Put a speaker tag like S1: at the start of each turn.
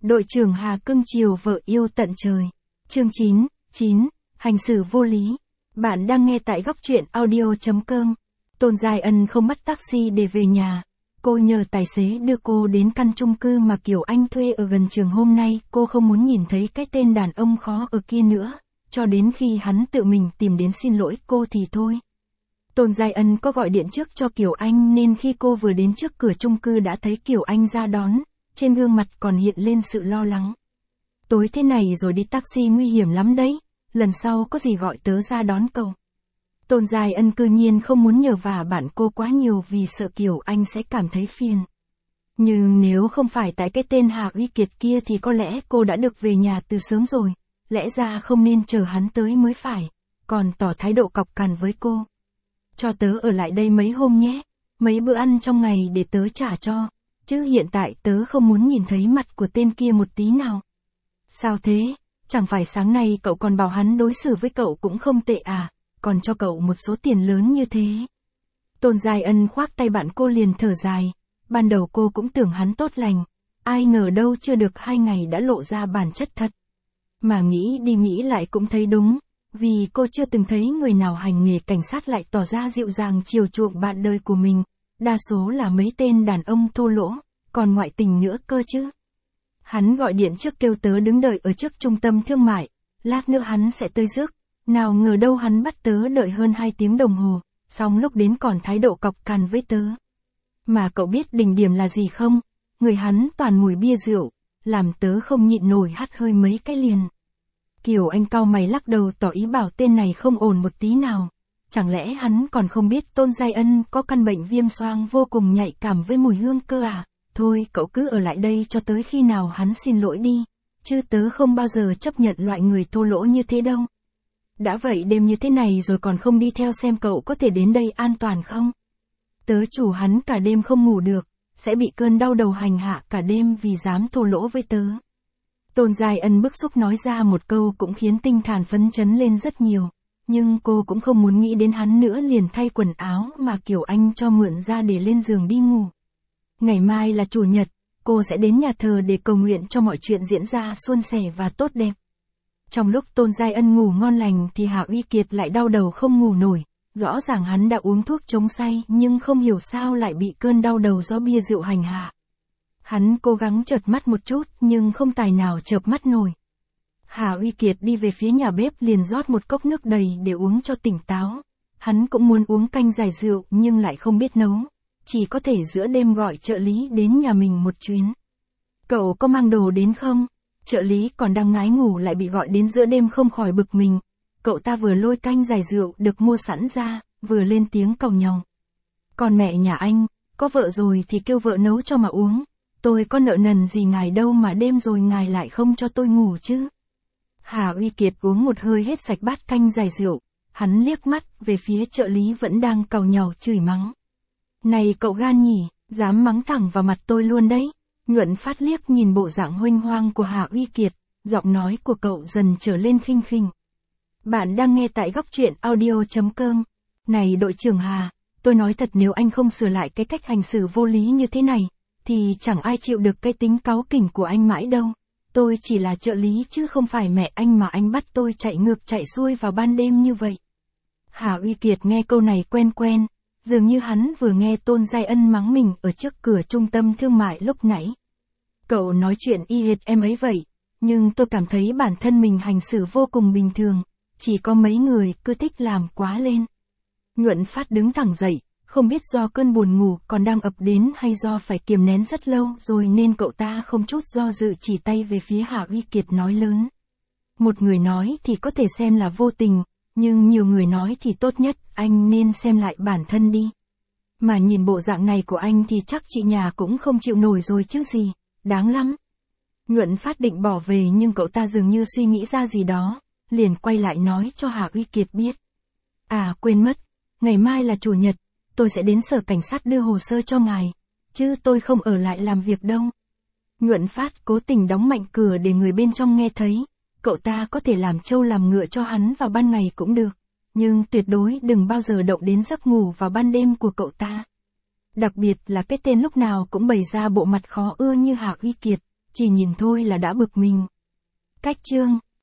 S1: Đội trưởng Hà cưng chiều vợ yêu tận trời. Chương 9, hành xử vô lý. Bạn đang nghe tại góc truyện audio.com. Tôn Giai Ân không bắt taxi để về nhà. Cô nhờ tài xế đưa cô đến căn chung cư mà Kiều Anh thuê ở gần trường. Hôm nay cô không muốn nhìn thấy cái tên đàn ông khó ở kia nữa, cho đến khi hắn tự mình tìm đến xin lỗi cô thì thôi. Tôn Giai Ân có gọi điện trước cho Kiều Anh nên khi cô vừa đến trước cửa chung cư đã thấy Kiều Anh ra đón, trên gương mặt còn hiện lên sự lo lắng. Tối thế này rồi đi taxi nguy hiểm lắm đấy, lần sau có gì gọi tớ ra đón cậu. Tôn Giai Ân cư nhiên không muốn nhờ vả bạn cô quá nhiều vì sợ Kiều Anh sẽ cảm thấy phiền. Nhưng nếu không phải tại cái tên Hà Uy Kiệt kia thì có lẽ cô đã được về nhà từ sớm rồi, lẽ ra không nên chờ hắn tới mới phải, còn tỏ thái độ cọc cằn với cô. Cho tớ ở lại đây mấy hôm nhé, mấy bữa ăn trong ngày để tớ trả cho, chứ hiện tại tớ không muốn nhìn thấy mặt của tên kia một tí nào. Sao thế, chẳng phải sáng nay cậu còn bảo hắn đối xử với cậu cũng không tệ à, còn cho cậu một số tiền lớn như thế. Tôn Giai Ân khoác tay bạn cô liền thở dài, ban đầu cô cũng tưởng hắn tốt lành, ai ngờ đâu chưa được 2 ngày đã lộ ra bản chất thật. Mà nghĩ đi nghĩ lại cũng thấy đúng, vì cô chưa từng thấy người nào hành nghề cảnh sát lại tỏ ra dịu dàng chiều chuộng bạn đời của mình, đa số là mấy tên đàn ông thô lỗ, còn ngoại tình nữa cơ chứ. Hắn gọi điện trước kêu tớ đứng đợi ở trước trung tâm thương mại, lát nữa hắn sẽ tới rước, nào ngờ đâu hắn bắt tớ đợi hơn 2 tiếng đồng hồ, xong lúc đến còn thái độ cọc cằn với tớ. Mà cậu biết đỉnh điểm là gì không? Người hắn toàn mùi bia rượu, làm tớ không nhịn nổi hắt hơi mấy cái liền. Kiều Anh cau mày lắc đầu tỏ ý bảo tên này không ổn một tí nào. Chẳng lẽ hắn còn không biết Tôn Giai Ân có căn bệnh viêm xoang vô cùng nhạy cảm với mùi hương cơ à? Thôi cậu cứ ở lại đây cho tới khi nào hắn xin lỗi đi, chứ tớ không bao giờ chấp nhận loại người thô lỗ như thế đâu. Đã vậy đêm như thế này rồi còn không đi theo xem cậu có thể đến đây an toàn không? Tớ chủ hắn cả đêm không ngủ được, sẽ bị cơn đau đầu hành hạ cả đêm vì dám thô lỗ với tớ. Tôn Giai Ân bức xúc nói ra một câu cũng khiến tinh thần phấn chấn lên rất nhiều, nhưng cô cũng không muốn nghĩ đến hắn nữa liền thay quần áo mà Kiều Anh cho mượn ra để lên giường đi ngủ. Ngày mai là chủ nhật, cô sẽ đến nhà thờ để cầu nguyện cho mọi chuyện diễn ra suôn sẻ và tốt đẹp. Trong lúc Tôn Giai Ân ngủ ngon lành thì Hà Uy Kiệt lại đau đầu không ngủ nổi, rõ ràng hắn đã uống thuốc chống say nhưng không hiểu sao lại bị cơn đau đầu do bia rượu hành hạ. Hắn cố gắng chợp mắt một chút nhưng không tài nào chợp mắt nổi. Hà Uy Kiệt đi về phía nhà bếp liền rót một cốc nước đầy để uống cho tỉnh táo. Hắn cũng muốn uống canh giải rượu nhưng lại không biết nấu, chỉ có thể giữa đêm gọi trợ lý đến nhà mình một chuyến. Cậu có mang đồ đến không? Trợ lý còn đang ngái ngủ lại bị gọi đến giữa đêm không khỏi bực mình. Cậu ta vừa lôi canh giải rượu được mua sẵn ra, vừa lên tiếng càu nhàu. Còn mẹ nhà anh, có vợ rồi thì kêu vợ nấu cho mà uống. Tôi có nợ nần gì ngài đâu mà đêm rồi ngài lại không cho tôi ngủ chứ. Hà Uy Kiệt uống một hơi hết sạch bát canh giải rượu, hắn liếc mắt về phía trợ lý vẫn đang càu nhàu chửi mắng. Này cậu gan nhỉ, dám mắng thẳng vào mặt tôi luôn đấy. Nhuận Phát liếc nhìn bộ dạng huênh hoang của Hà Uy Kiệt, giọng nói của cậu dần trở lên khinh khỉnh. Bạn đang nghe tại góc truyện audio.com. Này đội trưởng Hà, tôi nói thật nếu anh không sửa lại cái cách hành xử vô lý như thế này, thì chẳng ai chịu được cái tính cáu kỉnh của anh mãi đâu. Tôi chỉ là trợ lý chứ không phải mẹ anh mà anh bắt tôi chạy ngược chạy xuôi vào ban đêm như vậy. Hà Uy Kiệt nghe câu này quen quen, dường như hắn vừa nghe Tôn Giai Ân mắng mình ở trước cửa trung tâm thương mại lúc nãy. Cậu nói chuyện y hệt em ấy vậy, nhưng tôi cảm thấy bản thân mình hành xử vô cùng bình thường, chỉ có mấy người cứ thích làm quá lên. Nhuận Phát đứng thẳng dậy, không biết do cơn buồn ngủ còn đang ập đến hay do phải kiềm nén rất lâu rồi nên cậu ta không chút do dự chỉ tay về phía Hà Uy Kiệt nói lớn. Một người nói thì có thể xem là vô tình, nhưng nhiều người nói thì tốt nhất anh nên xem lại bản thân đi. Mà nhìn bộ dạng này của anh thì chắc chị nhà cũng không chịu nổi rồi chứ gì, đáng lắm. Nhuận Phát định bỏ về nhưng cậu ta dường như suy nghĩ ra gì đó, liền quay lại nói cho Hà Uy Kiệt biết. À quên mất, ngày mai là chủ nhật, tôi sẽ đến sở cảnh sát đưa hồ sơ cho ngài, chứ tôi không ở lại làm việc đâu. Nhuận Phát cố tình đóng mạnh cửa để người bên trong nghe thấy, cậu ta có thể làm trâu làm ngựa cho hắn vào ban ngày cũng được, nhưng tuyệt đối đừng bao giờ động đến giấc ngủ vào ban đêm của cậu ta. Đặc biệt là cái tên lúc nào cũng bày ra bộ mặt khó ưa như Hà Uy Kiệt, chỉ nhìn thôi là đã bực mình. Cách chương